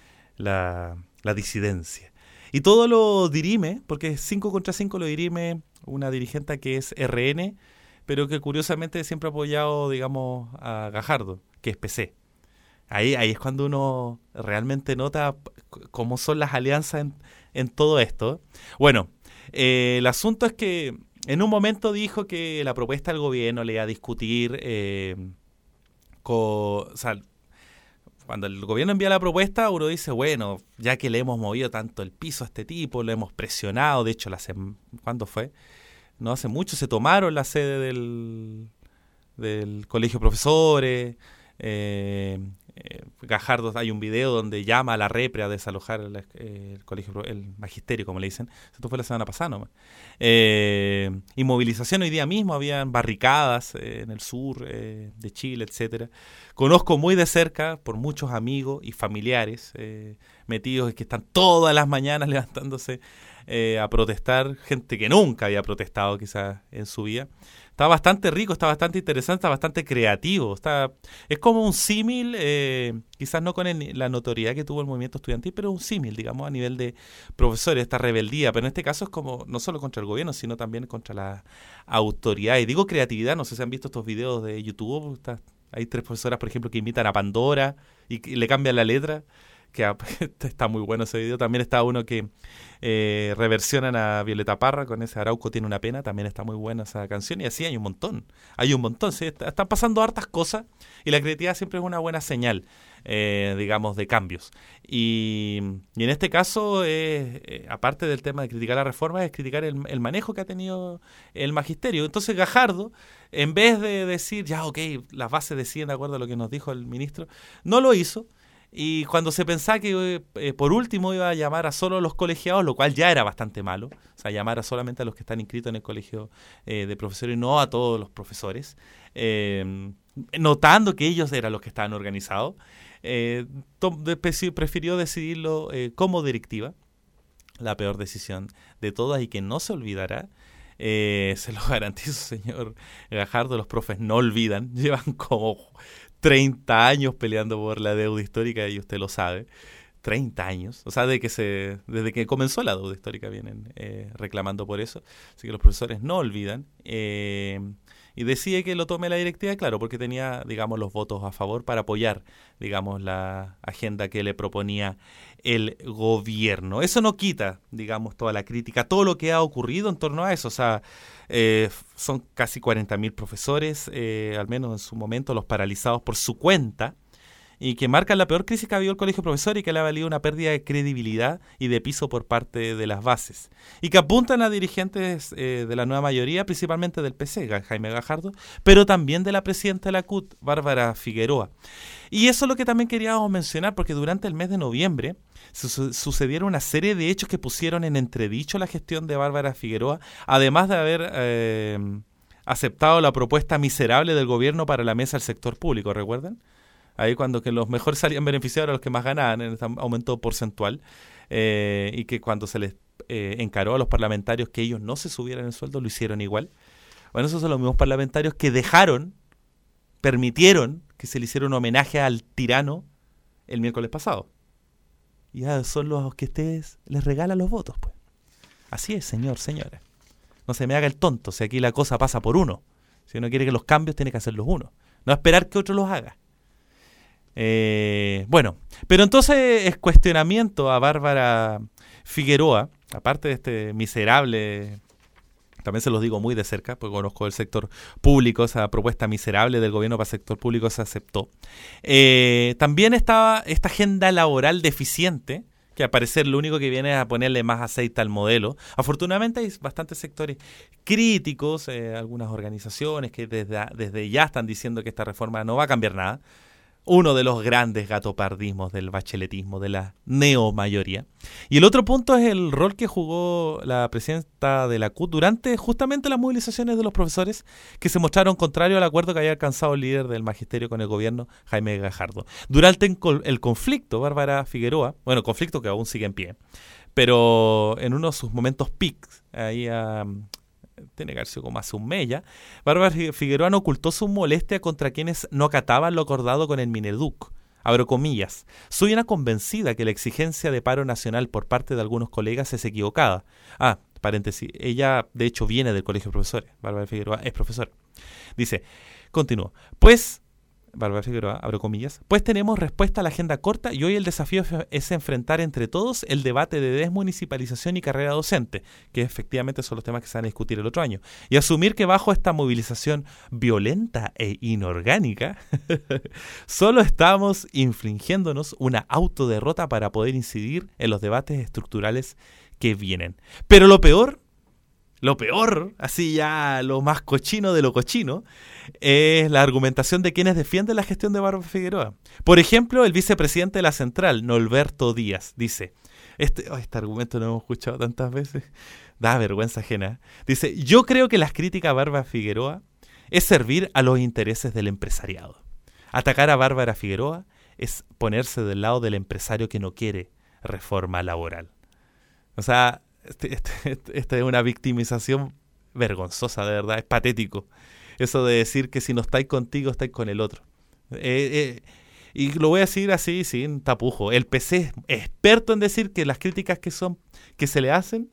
la, la disidencia. Y todo lo dirime, porque cinco contra cinco lo dirime una dirigente que es R N, pero que curiosamente siempre ha apoyado, digamos, a Gajardo, que es P C. Ahí, ahí es cuando uno realmente nota cómo son las alianzas en, en todo esto. Bueno, eh, el asunto es que en un momento dijo que la propuesta del gobierno le iba a discutir, eh, con, o sea, cuando el gobierno envía la propuesta, uno dice, bueno, ya que le hemos movido tanto el piso a este tipo, lo hemos presionado, de hecho, la sem- ¿cuándo fue? No hace mucho se tomaron la sede del, del Colegio de Profesores. Eh, eh, Gajardo, hay un video donde llama a la repre a desalojar el, eh, el colegio, el magisterio, como le dicen. Esto fue la semana pasada nomás. Eh, y movilización hoy día mismo, habían barricadas eh, en el sur eh, de Chile, etcétera. Conozco muy de cerca por muchos amigos y familiares eh, metidos que están todas las mañanas levantándose eh, a protestar, gente que nunca había protestado quizás en su vida. Está bastante rico, está bastante interesante, está bastante creativo. Está, es como un símil, eh, quizás no con el, la notoriedad que tuvo el movimiento estudiantil, pero un símil, digamos, a nivel de profesores, esta rebeldía. Pero en este caso es como no solo contra el gobierno, sino también contra la autoridad. Y digo creatividad, no sé si han visto estos videos de YouTube. Está, hay tres profesoras, por ejemplo, que imitan a Pandora y, y le cambian la letra. Que está muy bueno ese video. También está uno que eh, reversionan a Violeta Parra con ese Arauco tiene una pena. También está muy buena esa canción. Y así hay un montón. Hay un montón. ¿Sí? Está, están pasando hartas cosas y la creatividad siempre es una buena señal, eh, digamos, de cambios. Y, y en este caso, eh, eh, aparte del tema de criticar la reforma, es criticar el, el manejo que ha tenido el magisterio. Entonces Gajardo, en vez de decir, ya, ok, las bases deciden de acuerdo a lo que nos dijo el ministro, no lo hizo. Y cuando se pensaba que eh, por último iba a llamar a solo los colegiados, lo cual ya era bastante malo, o sea, llamar a solamente a los que están inscritos en el colegio eh, de profesores y no a todos los profesores, eh, notando que ellos eran los que estaban organizados, eh, prefirió decidirlo eh, como directiva, la peor decisión de todas y que no se olvidará. Eh, se lo garantizo, señor Gajardo, los profes no olvidan, llevan como treinta años peleando por la deuda histórica y usted lo sabe, treinta años, o sea, de que se, desde que comenzó la deuda histórica vienen eh, reclamando por eso, así que los profesores no olvidan, eh, y decide que lo tome la directiva, claro, porque tenía, digamos, los votos a favor para apoyar, digamos, la agenda que le proponía el gobierno. Eso no quita, digamos, toda la crítica, todo lo que ha ocurrido en torno a eso, o sea, eh, son casi cuarenta mil profesores, eh, al menos en su momento, los paralizados por su cuenta, y que marcan la peor crisis que ha habido el colegio de profesores y que le ha valido una pérdida de credibilidad y de piso por parte de las bases. Y que apuntan a dirigentes eh, de la nueva mayoría, principalmente del P C, Jaime Gajardo, pero también de la presidenta de la C U T, Bárbara Figueroa. Y eso es lo que también queríamos mencionar, porque durante el mes de noviembre su- sucedieron una serie de hechos que pusieron en entredicho la gestión de Bárbara Figueroa, además de haber eh, aceptado la propuesta miserable del gobierno para la mesa del sector público, ¿recuerdan? Ahí cuando que los mejores salían beneficiados eran los que más ganaban en este aumento porcentual, eh, y que cuando se les eh, encaró a los parlamentarios que ellos no se subieran el sueldo, lo hicieron igual. Bueno, esos son los mismos parlamentarios que dejaron, permitieron que se le hiciera un homenaje al tirano el miércoles pasado. Y ya son los que ustedes les regalan los votos, pues. Así es, señor, señora. No se me haga el tonto, si aquí la cosa pasa por uno. Si uno quiere que los cambios, tiene que hacerlos uno. No esperar que otro los haga. Eh, bueno, pero entonces es cuestionamiento a Bárbara Figueroa, aparte de este miserable, también se los digo muy de cerca, porque conozco el sector público, esa propuesta miserable del gobierno para el sector público se aceptó. Eh, también estaba esta agenda laboral deficiente, que al parecer lo único que viene es a ponerle más aceite al modelo. Afortunadamente hay bastantes sectores críticos, eh, algunas organizaciones que desde, desde ya están diciendo que esta reforma no va a cambiar nada. uno de los grandes gatopardismos del bacheletismo, de la neomayoría. Y el otro punto es el rol que jugó la presidenta de la C U T durante justamente las movilizaciones de los profesores que se mostraron contrarios al acuerdo que había alcanzado el líder del magisterio con el gobierno, Jaime Gajardo. Durante el conflicto, Bárbara Figueroa, bueno, conflicto que aún sigue en pie, pero en uno de sus momentos peaks, ahí a... tiene que haber sido como hace un mes ya, Bárbara Figueroa no ocultó su molestia contra quienes no acataban lo acordado con el Mineduc. Abro comillas, soy una convencida que la exigencia de paro nacional por parte de algunos colegas es equivocada. Ah, paréntesis, ella de hecho viene del Colegio de Profesores, Bárbara Figueroa es profesora. Dice, continúo, pues... Bárbara Figueroa, abro comillas, pues tenemos respuesta a la agenda corta y hoy el desafío es enfrentar entre todos el debate de desmunicipalización y carrera docente, que efectivamente son los temas que se van a discutir el otro año, y asumir que bajo esta movilización violenta e inorgánica, solo estamos infligiéndonos una autoderrota para poder incidir en los debates estructurales que vienen. Pero lo peor... Lo peor, así ya lo más cochino de lo cochino, es la argumentación de quienes defienden la gestión de Bárbara Figueroa. Por ejemplo, el vicepresidente de la Central, Norberto Díaz, dice, este, oh, este argumento lo hemos escuchado tantas veces, da vergüenza ajena. Dice, yo creo que las críticas a Bárbara Figueroa es servir a los intereses del empresariado. Atacar a Bárbara Figueroa es ponerse del lado del empresario que no quiere reforma laboral. O sea... Esta este, este, este es una victimización vergonzosa, de verdad, es patético. Eso de decir que si no estáis contigo, estáis con el otro. Eh, eh, y lo voy a decir así, sin tapujo. El P C es experto en decir que las críticas que son que se le hacen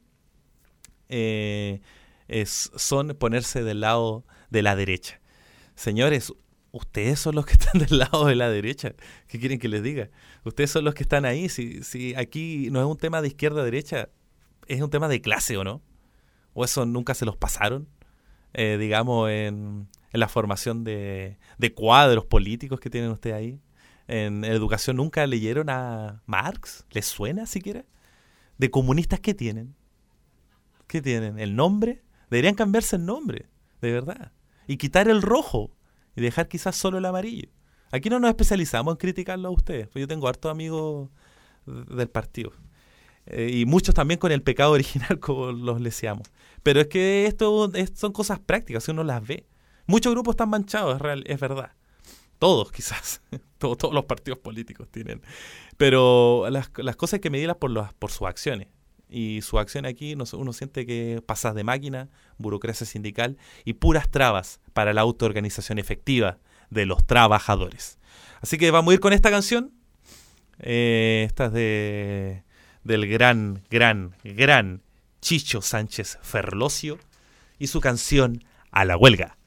eh, es, son ponerse del lado de la derecha. Señores, ustedes son los que están del lado de la derecha. ¿Qué quieren que les diga? Ustedes son los que están ahí. Si, si aquí no es un tema de izquierda-derecha, ¿es un tema de clase o no? ¿O eso nunca se los pasaron? Eh, digamos, en, en la formación de, de cuadros políticos que tienen ustedes ahí. En, en educación nunca leyeron a Marx. ¿Les suena siquiera? ¿De comunistas qué tienen? ¿Qué tienen? ¿El nombre? Deberían cambiarse el nombre, de verdad. Y quitar el rojo y dejar quizás solo el amarillo. Aquí no nos especializamos en criticarlo a ustedes. Pues yo tengo hartos amigos del partido. Eh, y muchos también con el pecado original, como los leseamos. Pero es que esto es, son cosas prácticas, si uno las ve. Muchos grupos están manchados, es, real, es verdad. Todos, quizás. todos, todos los partidos políticos tienen. Pero las, las cosas hay que medirlas por, los, por sus acciones. Y su acción aquí, uno, uno siente que pasas de máquina, burocracia sindical y puras trabas para la autoorganización efectiva de los trabajadores. Así que vamos a ir con esta canción. Eh, esta es de... del gran, gran, gran Chicho Sánchez Ferlosio y su canción A la huelga.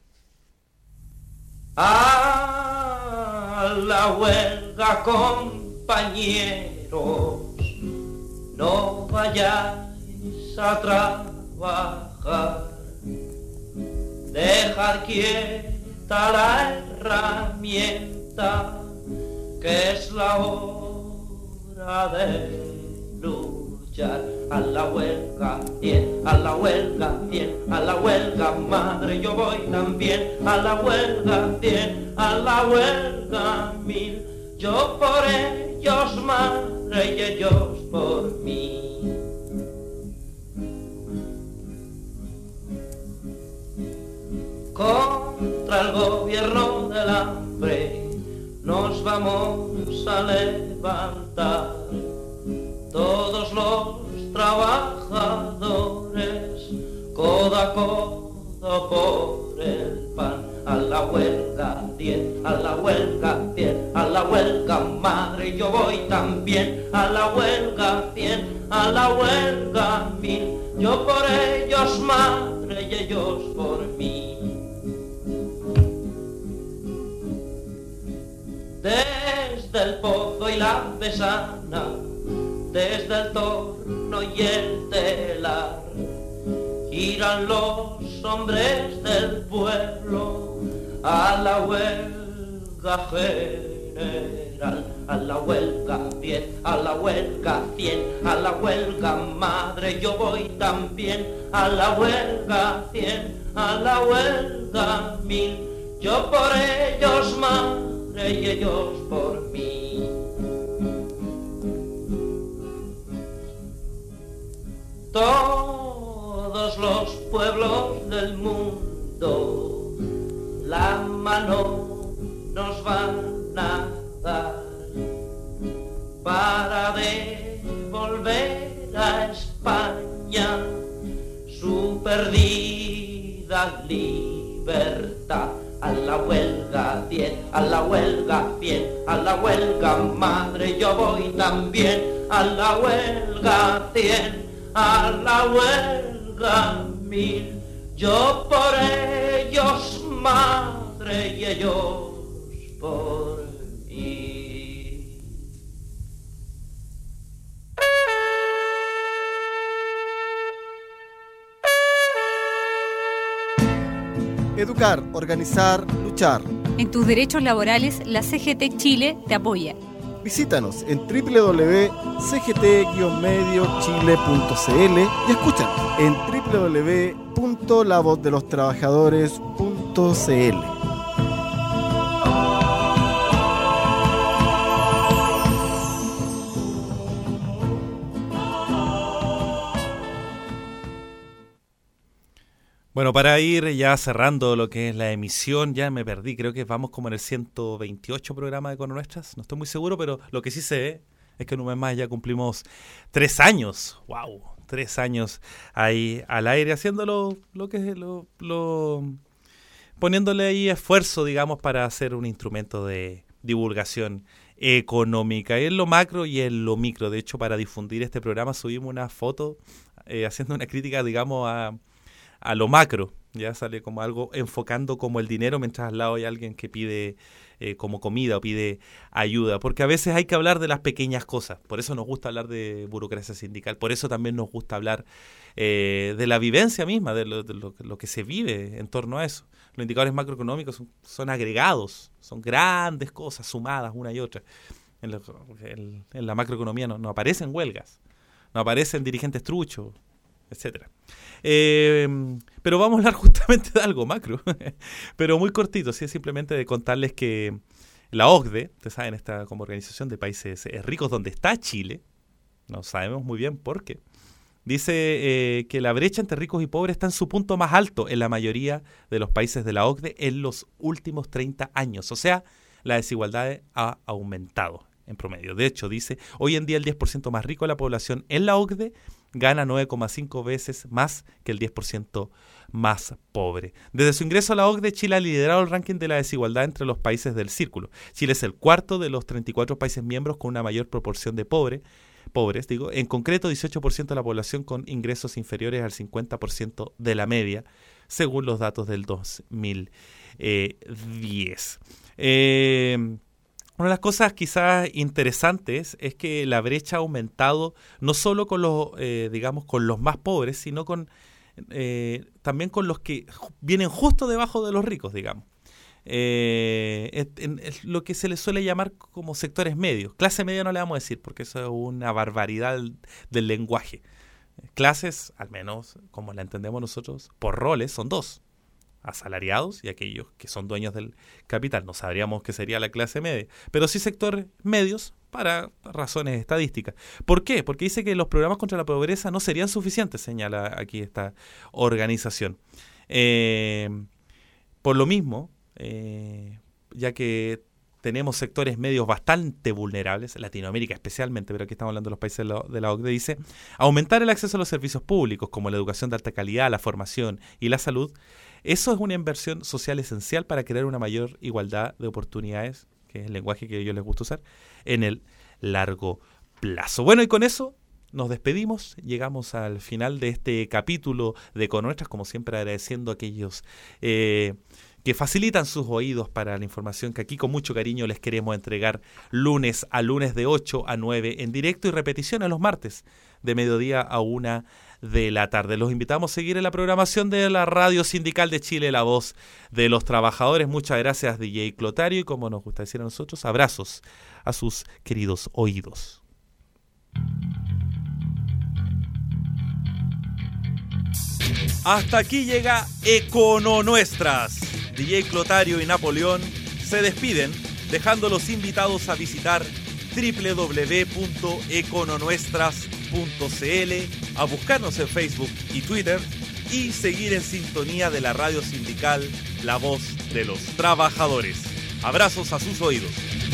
A la huelga, compañeros, no vayáis a trabajar, dejar quieta la herramienta, que es la hora de luchar. A la huelga, bien, a la huelga, bien, a la huelga, madre, yo voy también. A la huelga, bien, a la huelga, mil, yo por ellos, madre, y ellos por mí. Contra el gobierno del hambre nos vamos a levantar, todos los trabajadores, codo a codo por el pan. A la huelga, diez, a la huelga, diez, a la huelga, madre, yo voy también. A la huelga, cien, a la huelga, mil, yo por ellos, madre, y ellos por mí. Desde el Pozo y la Besana, desde el Torno y el Telar, irán los hombres del pueblo a la huelga general. A la huelga diez, a la huelga cien, a la huelga, madre, yo voy también. A la huelga cien, a la huelga mil, yo por ellos, madre, madre y ellos por mí. Todos los pueblos del mundo la mano nos van a dar para devolver a España su perdida libertad. A la huelga diez, a la huelga cien, a la huelga madre yo voy también, a la huelga cien, a la huelga mil, yo por ellos madre y ellos por mí. Educar, organizar, luchar. En tus derechos laborales, la C G T Chile te apoya. Visítanos en doble u doble u doble u punto c g t guion medio chile punto c l y escúchanos en doble u doble u doble u punto la voz de los trabajadores punto c l. Bueno, para ir ya cerrando lo que es la emisión, ya me perdí, creo que vamos como en el ciento veintiocho programa de Con Nuestras, no estoy muy seguro, pero lo que sí sé es que en un mes más ya cumplimos tres años, wow, tres años ahí al aire, haciéndolo lo que es lo, lo poniéndole ahí esfuerzo, digamos, para hacer un instrumento de divulgación económica, en lo macro y en lo micro. De hecho, para difundir este programa subimos una foto eh, haciendo una crítica, digamos, a a lo macro, ya sale como algo enfocando como el dinero, mientras al lado hay alguien que pide eh, como comida o pide ayuda, porque a veces hay que hablar de las pequeñas cosas, por eso nos gusta hablar de burocracia sindical, por eso también nos gusta hablar eh, de la vivencia misma, de, lo, de lo, lo que se vive en torno a eso. Los indicadores macroeconómicos son, son agregados, son grandes cosas sumadas una y otra. En, lo, en, en la macroeconomía no, no aparecen huelgas, no aparecen dirigentes truchos, etcétera. Eh, pero vamos a hablar justamente de algo macro, pero muy cortito, ¿sí? Simplemente de contarles que la O C D E, ustedes saben, esta como organización de países ricos donde está Chile, no sabemos muy bien por qué, dice eh, que la brecha entre ricos y pobres está en su punto más alto en la mayoría de los países de la O C D E en los últimos treinta años, o sea, la desigualdad ha aumentado en promedio. De hecho, dice, hoy en día el diez por ciento más rico de la población en la O C D E gana nueve coma cinco veces más que el diez por ciento más pobre. Desde su ingreso a la O C D E, Chile ha liderado el ranking de la desigualdad entre los países del círculo. Chile es el cuarto de los treinta y cuatro países miembros con una mayor proporción de pobre, pobres, digo, en concreto dieciocho por ciento de la población con ingresos inferiores al cincuenta por ciento de la media, según los datos del dos mil diez. Eh, Una de las cosas quizás interesantes es que la brecha ha aumentado no solo con los, eh, digamos, con los más pobres, sino con eh, también con los que vienen justo debajo de los ricos, digamos. Eh, es, es lo que se le suele llamar como sectores medios. Clase media no le vamos a decir porque eso es una barbaridad del, del lenguaje. Clases, al menos como la entendemos nosotros, por roles son dos. Asalariados y aquellos que son dueños del capital. No sabríamos qué sería la clase media, pero sí sectores medios para razones estadísticas. ¿Por qué? Porque dice que los programas contra la pobreza no serían suficientes, señala aquí esta organización. Eh, por lo mismo, eh, ya que tenemos sectores medios bastante vulnerables, Latinoamérica especialmente, pero aquí estamos hablando de los países de la, de la O C D E, dice, aumentar el acceso a los servicios públicos como la educación de alta calidad, la formación y la salud. Eso es una inversión social esencial para crear una mayor igualdad de oportunidades, que es el lenguaje que a ellos les gusta usar, en el largo plazo. Bueno, y con eso nos despedimos, llegamos al final de este capítulo de Con Nuestras, como siempre agradeciendo a aquellos eh, que facilitan sus oídos para la información que aquí con mucho cariño les queremos entregar lunes a lunes de ocho a nueve en directo y repetición a los martes de mediodía a una de la tarde. Los invitamos a seguir en la programación de la Radio Sindical de Chile, la voz de los trabajadores. Muchas gracias, D J Clotario, y como nos gusta decir a nosotros, abrazos a sus queridos oídos. Hasta aquí llega Econo Nuestras. D J Clotario y Napoleón se despiden dejándolos invitados a visitar doble u doble u doble u punto econonuestras punto c l, a buscarnos en Facebook y Twitter y seguir en sintonía de la radio sindical La Voz de los Trabajadores. Abrazos a sus oídos.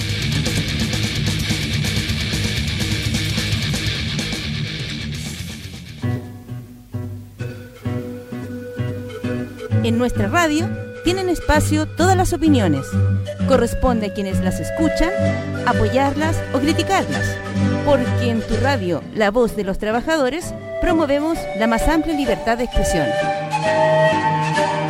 En nuestra radio tienen espacio todas las opiniones. Corresponde a quienes las escuchan apoyarlas o criticarlas, porque en tu radio, La Voz de los Trabajadores, promovemos la más amplia libertad de expresión.